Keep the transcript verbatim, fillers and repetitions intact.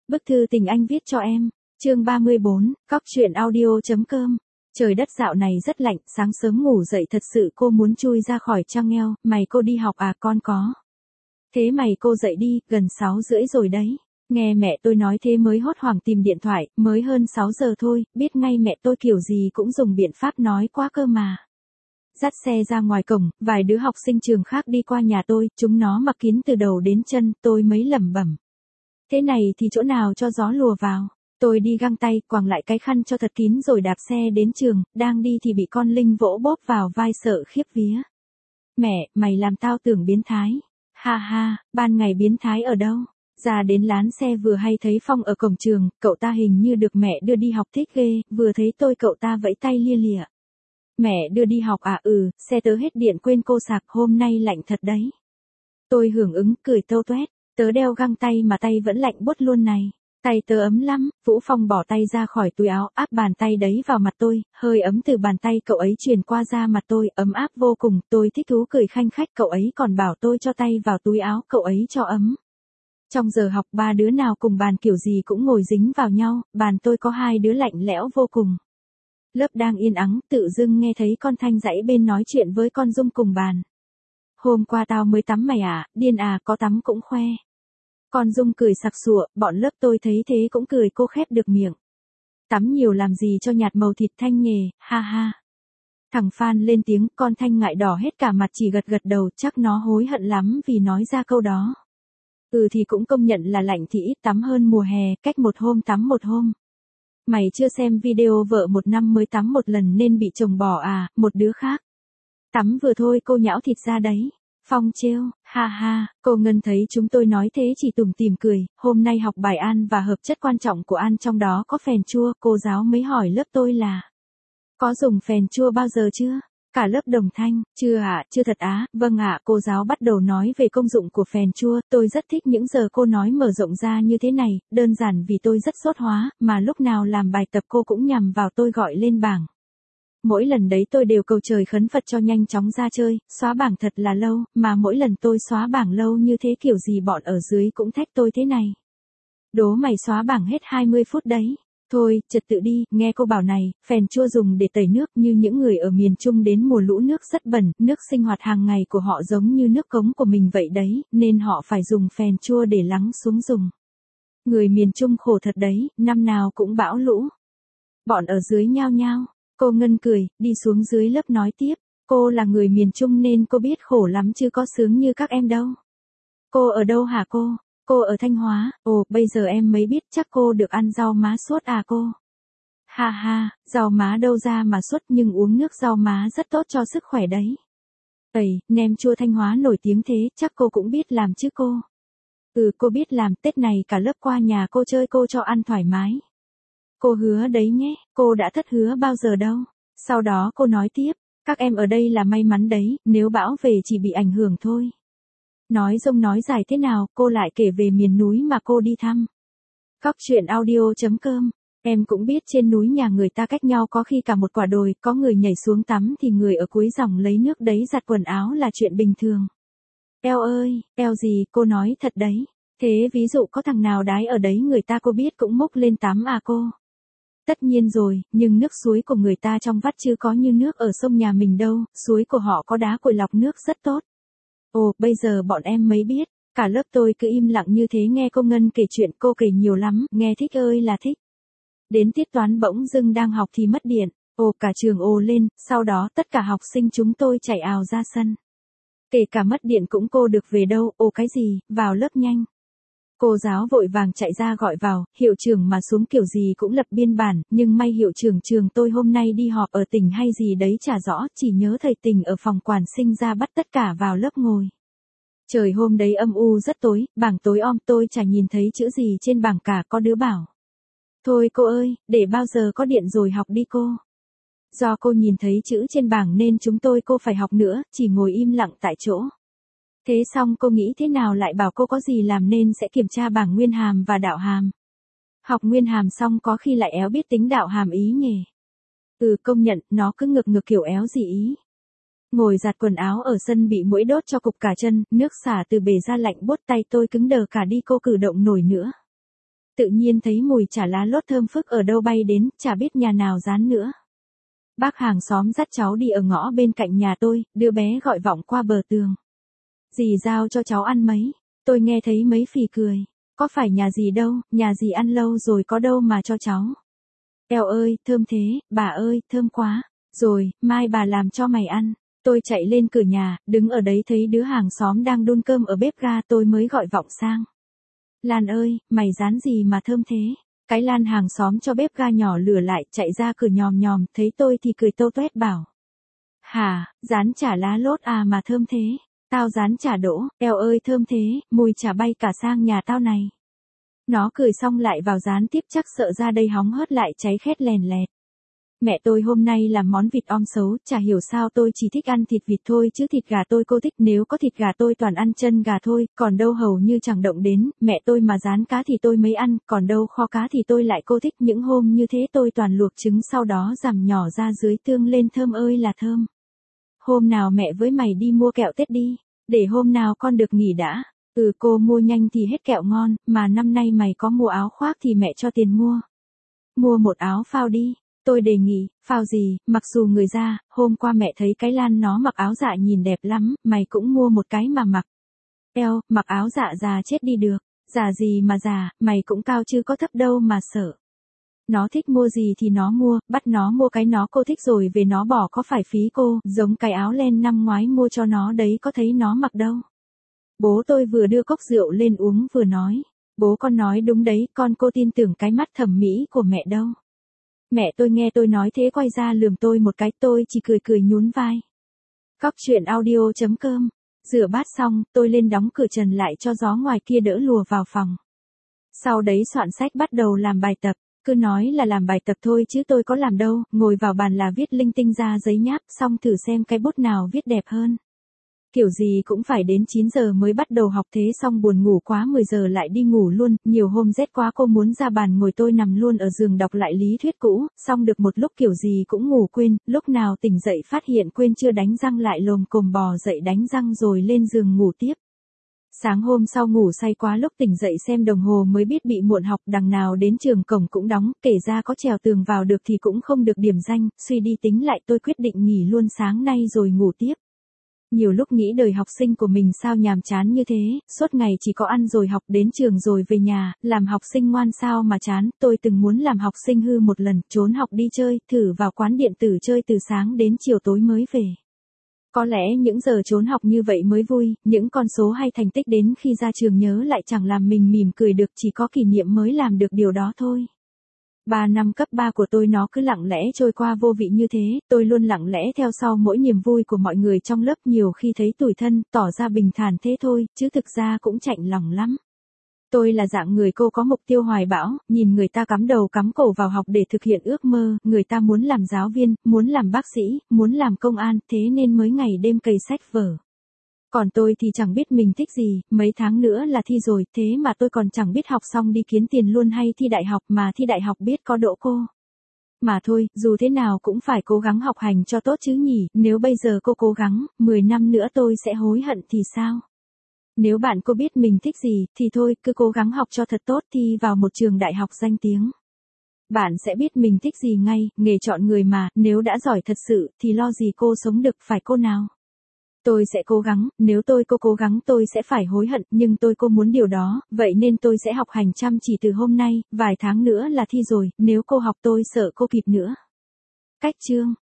Bức thư tình anh viết cho em. Chương ba mươi bốn, cóc truyện audio.com. Trời đất dạo này rất lạnh, sáng sớm ngủ dậy thật sự cô muốn chui ra khỏi chăn eo, mày cô đi học à con có. Thế mày cô dậy đi, gần sáu rưỡi rồi đấy. Nghe mẹ tôi nói thế mới hốt hoảng tìm điện thoại, mới hơn sáu giờ thôi, biết ngay mẹ tôi kiểu gì cũng dùng biện pháp nói quá cơ mà. Dắt xe ra ngoài cổng, vài đứa học sinh trường khác đi qua nhà tôi, chúng nó mặc kín từ đầu đến chân, tôi mới lẩm bẩm. Thế này thì chỗ nào cho gió lùa vào. Tôi đi găng tay, quàng lại cái khăn cho thật kín rồi đạp xe đến trường, đang đi thì bị con Linh vỗ bóp vào vai sợ khiếp vía. Mẹ, mày làm tao tưởng biến thái. Ha ha, ban ngày biến thái ở đâu? Ra đến lán xe vừa hay thấy Phong ở cổng trường, cậu ta hình như được mẹ đưa đi học thích ghê, vừa thấy tôi cậu ta vẫy tay lia lịa. Mẹ đưa đi học à? Ừ, xe tớ hết điện quên cô sạc, hôm nay lạnh thật đấy. Tôi hưởng ứng, cười tâu toét, tớ đeo găng tay mà tay vẫn lạnh buốt luôn này. Tay tớ ấm lắm. Vũ Phong bỏ tay ra khỏi túi áo, áp bàn tay đấy vào mặt tôi, hơi ấm từ bàn tay cậu ấy truyền qua da mặt tôi, ấm áp vô cùng, tôi thích thú cười khanh khách, cậu ấy còn bảo tôi cho tay vào túi áo, cậu ấy cho ấm. Trong giờ học ba đứa nào cùng bàn kiểu gì cũng ngồi dính vào nhau, bàn tôi có hai đứa lạnh lẽo vô cùng. Lớp đang yên ắng, tự dưng nghe thấy con Thanh dãy bên nói chuyện với con Dung cùng bàn. Hôm qua tao mới tắm mày à, điên à, có tắm cũng khoe. Con Dung cười sặc sụa, bọn lớp tôi thấy thế cũng cười, cô khép được miệng. Tắm nhiều làm gì cho nhạt màu thịt Thanh nghề, ha ha. Thằng Phan lên tiếng, con Thanh ngại đỏ hết cả mặt chỉ gật gật đầu, chắc nó hối hận lắm vì nói ra câu đó. Ừ thì cũng công nhận là lạnh thì ít tắm hơn mùa hè, cách một hôm tắm một hôm. Mày chưa xem video vợ một năm mới tắm một lần nên bị chồng bỏ à, một đứa khác. Tắm vừa thôi cô nhão thịt ra đấy. Phong trêu, ha ha, cô Ngân thấy chúng tôi nói thế chỉ tủm tỉm cười, hôm nay học bài an và hợp chất quan trọng của an trong đó có phèn chua, cô giáo mới hỏi lớp tôi là có dùng phèn chua bao giờ chưa? Cả lớp đồng thanh, chưa ạ, à, chưa thật á, vâng ạ, à, cô giáo bắt đầu nói về công dụng của phèn chua, tôi rất thích những giờ cô nói mở rộng ra như thế này, đơn giản vì tôi rất sốt hóa, mà lúc nào làm bài tập cô cũng nhằm vào tôi gọi lên bảng. Mỗi lần đấy tôi đều cầu trời khấn Phật cho nhanh chóng ra chơi, xóa bảng thật là lâu, mà mỗi lần tôi xóa bảng lâu như thế kiểu gì bọn ở dưới cũng thách tôi thế này. Đố mày xóa bảng hết hai mươi phút đấy. Thôi, trật tự đi, nghe cô bảo này, phèn chua dùng để tẩy nước như những người ở miền Trung đến mùa lũ nước rất bẩn, nước sinh hoạt hàng ngày của họ giống như nước cống của mình vậy đấy, nên họ phải dùng phèn chua để lắng xuống dùng. Người miền Trung khổ thật đấy, năm nào cũng bão lũ. Bọn ở dưới nhao nhao. Cô Ngân cười, đi xuống dưới lớp nói tiếp, cô là người miền Trung nên cô biết khổ lắm chứ có sướng như các em đâu. Cô ở đâu hả cô? Cô ở Thanh Hóa, ồ, bây giờ em mới biết chắc cô được ăn rau má sốt à cô? Ha ha, rau má đâu ra mà sốt nhưng uống nước rau má rất tốt cho sức khỏe đấy. Ây, nem chua Thanh Hóa nổi tiếng thế, chắc cô cũng biết làm chứ cô? Ừ, cô biết làm, Tết này cả lớp qua nhà cô chơi cô cho ăn thoải mái. Cô hứa đấy nhé, cô đã thất hứa bao giờ đâu. Sau đó cô nói tiếp, các em ở đây là may mắn đấy, nếu bão về chỉ bị ảnh hưởng thôi. Nói rông nói dài thế nào, cô lại kể về miền núi mà cô đi thăm. Cóc truyện audio.com. Em cũng biết trên núi nhà người ta cách nhau có khi cả một quả đồi, có người nhảy xuống tắm thì người ở cuối dòng lấy nước đấy giặt quần áo là chuyện bình thường. Eo ơi, eo gì, cô nói thật đấy. Thế ví dụ có thằng nào đái ở đấy người ta cô biết cũng múc lên tắm à cô? Tất nhiên rồi, nhưng nước suối của người ta trong vắt chứ có như nước ở sông nhà mình đâu, suối của họ có đá cội lọc nước rất tốt. Ồ, bây giờ bọn em mới biết, cả lớp tôi cứ im lặng như thế nghe cô Ngân kể chuyện, cô kể nhiều lắm, nghe thích ơi là thích. Đến tiết toán bỗng dưng đang học thì mất điện, ồ cả trường ồ lên, sau đó tất cả học sinh chúng tôi chạy ào ra sân. Kể cả mất điện cũng cô được về đâu, ồ cái gì, vào lớp nhanh. Cô giáo vội vàng chạy ra gọi vào, hiệu trưởng mà xuống kiểu gì cũng lập biên bản, nhưng may hiệu trưởng trường tôi hôm nay đi họp ở tỉnh hay gì đấy chả rõ, chỉ nhớ thầy Tình ở phòng quản sinh ra bắt tất cả vào lớp ngồi. Trời hôm đấy âm u rất tối, bảng tối om tôi chả nhìn thấy chữ gì trên bảng cả, có đứa bảo. Thôi cô ơi, để bao giờ có điện rồi học đi cô. Do cô nhìn thấy chữ trên bảng nên chúng tôi cô phải học nữa, chỉ ngồi im lặng tại chỗ. Thế xong cô nghĩ thế nào lại bảo cô có gì làm nên sẽ kiểm tra bảng nguyên hàm và đạo hàm. Học nguyên hàm xong có khi lại éo biết tính đạo hàm ý nhỉ. Ừ công nhận, nó cứ ngược ngược kiểu éo gì ý. Ngồi giặt quần áo ở sân bị muỗi đốt cho cục cả chân, nước xả từ bể ra lạnh buốt tay tôi cứng đờ cả đi cô cử động nổi nữa. tự nhiên thấy mùi chả lá lốt thơm phức ở đâu bay đến, chả biết nhà nào rán nữa. Bác hàng xóm dắt cháu đi ở ngõ bên cạnh nhà tôi, đứa bé gọi vọng qua bờ tường. Dì giao cho cháu ăn mấy, tôi nghe thấy mấy phì cười. Có phải nhà dì đâu, nhà dì ăn lâu rồi có đâu mà cho cháu. Eo ơi, thơm thế, bà ơi, thơm quá. Rồi, mai bà làm cho mày ăn. Tôi chạy lên cửa nhà, đứng ở đấy thấy đứa hàng xóm đang đun cơm ở bếp ga, tôi mới gọi vọng sang. Lan ơi, mày rán gì mà thơm thế? Cái Lan hàng xóm cho bếp ga nhỏ lửa lại, chạy ra cửa nhòm nhòm, thấy tôi thì cười tâu tuét bảo. Hả, rán chả lá lốt à mà thơm thế? Tao rán chả đỗ, eo ơi thơm thế, mùi chả bay cả sang nhà tao này. Nó cười xong lại vào rán tiếp, chắc sợ ra đây hóng hớt lại cháy khét lèn lẹt. Mẹ tôi hôm nay làm món vịt om xấu, chả hiểu sao tôi chỉ thích ăn thịt vịt thôi chứ thịt gà tôi cô thích, nếu có thịt gà tôi toàn ăn chân gà thôi, còn đâu hầu như chẳng động đến, mẹ tôi mà rán cá thì tôi mới ăn, còn đâu kho cá thì tôi lại cô thích, những hôm như thế tôi toàn luộc trứng sau đó giảm nhỏ ra dưới tương lên thơm ơi là thơm. Hôm nào mẹ với mày đi mua kẹo Tết đi, để hôm nào con được nghỉ đã. Ừ cô mua nhanh thì hết kẹo ngon, mà năm nay mày có mua áo khoác thì mẹ cho tiền mua. Mua một áo phao đi. Tôi đề nghị, phao gì, mặc dù người ra, hôm qua mẹ thấy cái Lan nó mặc áo dạ nhìn đẹp lắm, mày cũng mua một cái mà mặc. Eo, mặc áo dạ già chết đi được, già gì mà già, mày cũng cao chứ có thấp đâu mà sợ. Nó thích mua gì thì nó mua, bắt nó mua cái nó cô thích rồi về nó bỏ có phải phí cô, giống cái áo len năm ngoái mua cho nó đấy có thấy nó mặc đâu. Bố tôi vừa đưa cốc rượu lên uống vừa nói, bố con nói đúng đấy, con cô tin tưởng cái mắt thẩm mỹ của mẹ đâu. Mẹ tôi nghe tôi nói thế quay ra lườm tôi một cái, tôi chỉ cười cười nhún vai. Cóc truyện audio chấm com. Rửa bát xong, tôi lên đóng cửa trần lại cho gió ngoài kia đỡ lùa vào phòng. Sau đấy soạn sách bắt đầu làm bài tập, cứ nói là làm bài tập thôi chứ tôi có làm đâu, ngồi vào bàn là viết linh tinh ra giấy nháp, xong thử xem cái bút nào viết đẹp hơn. Kiểu gì cũng phải đến chín giờ mới bắt đầu học, thế xong buồn ngủ quá mười giờ lại đi ngủ luôn, nhiều hôm rét quá cô muốn ra bàn ngồi tôi nằm luôn ở giường đọc lại lý thuyết cũ, xong được một lúc kiểu gì cũng ngủ quên, lúc nào tỉnh dậy phát hiện quên chưa đánh răng lại lồm cồm bò dậy đánh răng rồi lên giường ngủ tiếp. Sáng hôm sau ngủ say quá lúc tỉnh dậy xem đồng hồ mới biết bị muộn học, đằng nào đến trường cổng cũng đóng, kể ra có trèo tường vào được thì cũng không được điểm danh, suy đi tính lại tôi quyết định nghỉ luôn sáng nay rồi ngủ tiếp. Nhiều lúc nghĩ đời học sinh của mình sao nhàm chán như thế, suốt ngày chỉ có ăn rồi học, đến trường rồi về nhà, làm học sinh ngoan sao mà chán, tôi từng muốn làm học sinh hư một lần, trốn học đi chơi, thử vào quán điện tử chơi từ sáng đến chiều tối mới về. Có lẽ những giờ trốn học như vậy mới vui, những con số hay thành tích đến khi ra trường nhớ lại chẳng làm mình mỉm cười được, chỉ có kỷ niệm mới làm được điều đó thôi. Ba năm cấp ba của tôi nó cứ lặng lẽ trôi qua vô vị như thế, tôi luôn lặng lẽ theo sau mỗi niềm vui của mọi người trong lớp, nhiều khi thấy tủi thân, tỏ ra bình thản thế thôi, chứ thực ra cũng chạnh lòng lắm. Tôi là dạng người cô có mục tiêu hoài bão, nhìn người ta cắm đầu cắm cổ vào học để thực hiện ước mơ, người ta muốn làm giáo viên, muốn làm bác sĩ, muốn làm công an, thế nên mới ngày đêm cày sách vở. Còn tôi thì chẳng biết mình thích gì, mấy tháng nữa là thi rồi, thế mà tôi còn chẳng biết học xong đi kiếm tiền luôn hay thi đại học, mà thi đại học biết có đỗ cô. Mà thôi, dù thế nào cũng phải cố gắng học hành cho tốt chứ nhỉ, nếu bây giờ cô cố gắng, mười năm nữa tôi sẽ hối hận thì sao? Nếu bạn cô biết mình thích gì, thì thôi, cứ cố gắng học cho thật tốt, thi vào một trường đại học danh tiếng. Bạn sẽ biết mình thích gì ngay, nghề chọn người mà, nếu đã giỏi thật sự, thì lo gì cô sống được, phải cô nào? Tôi sẽ cố gắng, nếu tôi cô cố gắng tôi sẽ phải hối hận, nhưng tôi cô muốn điều đó, vậy nên tôi sẽ học hành chăm chỉ từ hôm nay, vài tháng nữa là thi rồi, nếu cô học tôi sợ cô kịp nữa. Cách chương